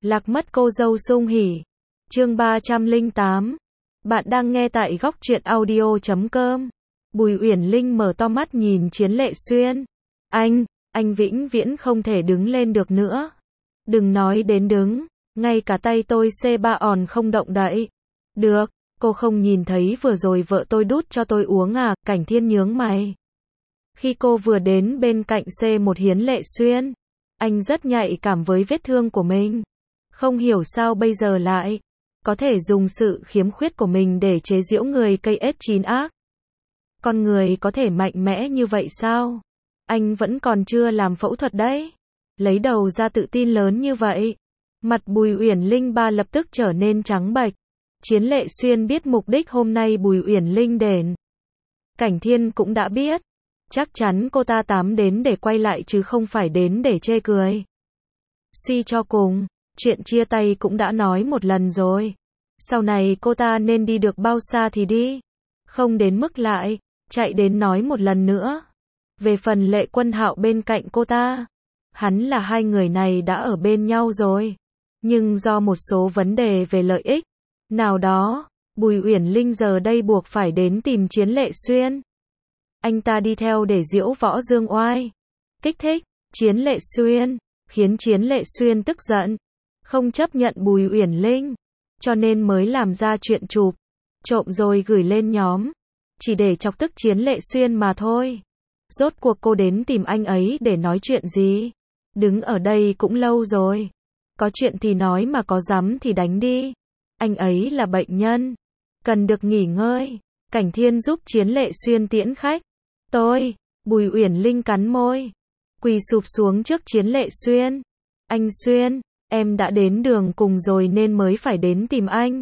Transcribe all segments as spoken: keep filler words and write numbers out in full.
Lạc mất cô dâu sung hỉ. Chương ba trăm lẻ tám. Bạn đang nghe tại góc truyện audio chấm com. Bùi Uyển Linh mở to mắt nhìn Chiến Lệ Xuyên. Anh, anh vĩnh viễn không thể đứng lên được nữa. Đừng nói đến đứng, ngay cả tay tôi xê ba òn không động đậy. Được, cô không nhìn thấy vừa rồi vợ tôi đút cho tôi uống à? Cảnh Thiên nhướng mày. Khi cô vừa đến bên cạnh xê một Hiến Lệ Xuyên, anh rất nhạy cảm với vết thương của mình. Không hiểu sao bây giờ lại có thể dùng sự khiếm khuyết của mình để chế giễu người cây ết chín ác. Con người có thể mạnh mẽ như vậy sao? Anh vẫn còn chưa làm phẫu thuật đấy. Lấy đầu ra tự tin lớn như vậy. Mặt Bùi Uyển Linh ba lập tức trở nên trắng bệch. Chiến Lệ Xuyên biết mục đích hôm nay Bùi Uyển Linh đến. Cảnh Thiên cũng đã biết. Chắc chắn cô ta tám đến để quay lại chứ không phải đến để chê cười. Suy cho cùng, chuyện chia tay cũng đã nói một lần rồi. Sau này cô ta nên đi được bao xa thì đi. Không đến mức lại chạy đến nói một lần nữa. Về phần Lệ Quân Hạo bên cạnh cô ta, hắn là hai người này đã ở bên nhau rồi. Nhưng do một số vấn đề về lợi ích nào đó, Bùi Uyển Linh giờ đây buộc phải đến tìm Chiến Lệ Xuyên. Anh ta đi theo để diễu võ dương oai, kích thích Chiến Lệ Xuyên, khiến Chiến Lệ Xuyên tức giận, không chấp nhận Bùi Uyển Linh, cho nên mới làm ra chuyện chụp trộm rồi gửi lên nhóm, chỉ để chọc tức Chiến Lệ Xuyên mà thôi. Rốt cuộc cô đến tìm anh ấy để nói chuyện gì? Đứng ở đây cũng lâu rồi, có chuyện thì nói mà có dám thì đánh đi. Anh ấy là bệnh nhân, cần được nghỉ ngơi. Cảnh Thiên giúp Chiến Lệ Xuyên tiễn khách. Tôi, Bùi Uyển Linh cắn môi, quỳ sụp xuống trước Chiến Lệ Xuyên. Anh Xuyên, em đã đến đường cùng rồi nên mới phải đến tìm anh.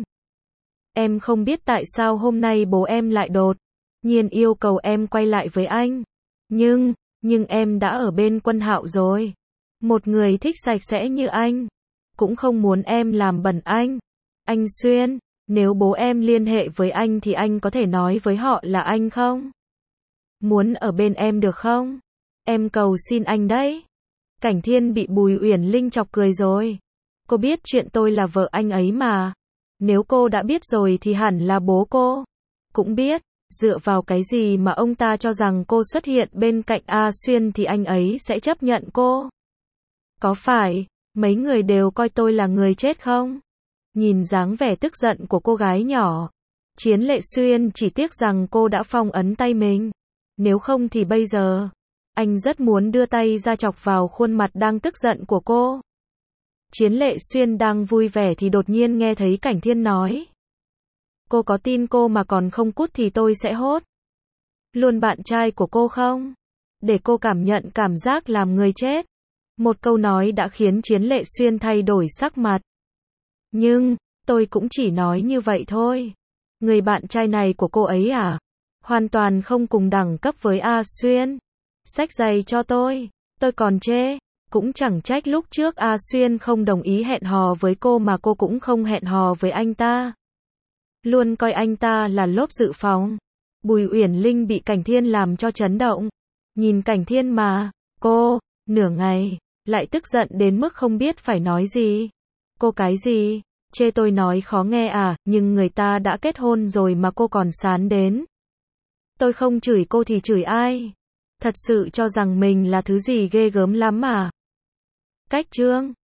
Em không biết tại sao hôm nay bố em lại đột nhiên yêu cầu em quay lại với anh. Nhưng, nhưng em đã ở bên Quân Hạo rồi. Một người thích sạch sẽ như anh, cũng không muốn em làm bẩn anh. Anh Xuyên, nếu bố em liên hệ với anh thì anh có thể nói với họ là anh không muốn ở bên em được không? Em cầu xin anh đấy. Cảnh Thiên bị Bùi Uyển Linh chọc cười rồi. Cô biết chuyện tôi là vợ anh ấy mà. Nếu cô đã biết rồi thì hẳn là bố cô cũng biết. Dựa vào cái gì mà ông ta cho rằng cô xuất hiện bên cạnh A Xuyên thì anh ấy sẽ chấp nhận cô? Có phải mấy người đều coi tôi là người chết không? Nhìn dáng vẻ tức giận của cô gái nhỏ, Chiến Lệ Xuyên chỉ tiếc rằng cô đã phong ấn tay mình. Nếu không thì bây giờ, anh rất muốn đưa tay ra chọc vào khuôn mặt đang tức giận của cô. Chiến Lệ Xuyên đang vui vẻ thì đột nhiên nghe thấy Cảnh Thiên nói. Cô có tin cô mà còn không cút thì tôi sẽ hốt luôn bạn trai của cô không? Để cô cảm nhận cảm giác làm người chết. Một câu nói đã khiến Chiến Lệ Xuyên thay đổi sắc mặt. Nhưng, tôi cũng chỉ nói như vậy thôi. Người bạn trai này của cô ấy à? Hoàn toàn không cùng đẳng cấp với A Xuyên. Xách giày cho tôi, tôi còn chê. Cũng chẳng trách lúc trước A Xuyên không đồng ý hẹn hò với cô mà cô cũng không hẹn hò với anh ta. Luôn coi anh ta là lốp dự phòng. Bùi Uyển Linh bị Cảnh Thiên làm cho chấn động. Nhìn Cảnh Thiên mà, cô, nửa ngày, lại tức giận đến mức không biết phải nói gì. Cô cái gì? Chê tôi nói khó nghe à? Nhưng người ta đã kết hôn rồi mà cô còn sán đến. Tôi không chửi cô thì chửi ai? Thật sự cho rằng mình là thứ gì ghê gớm lắm à? Cách chương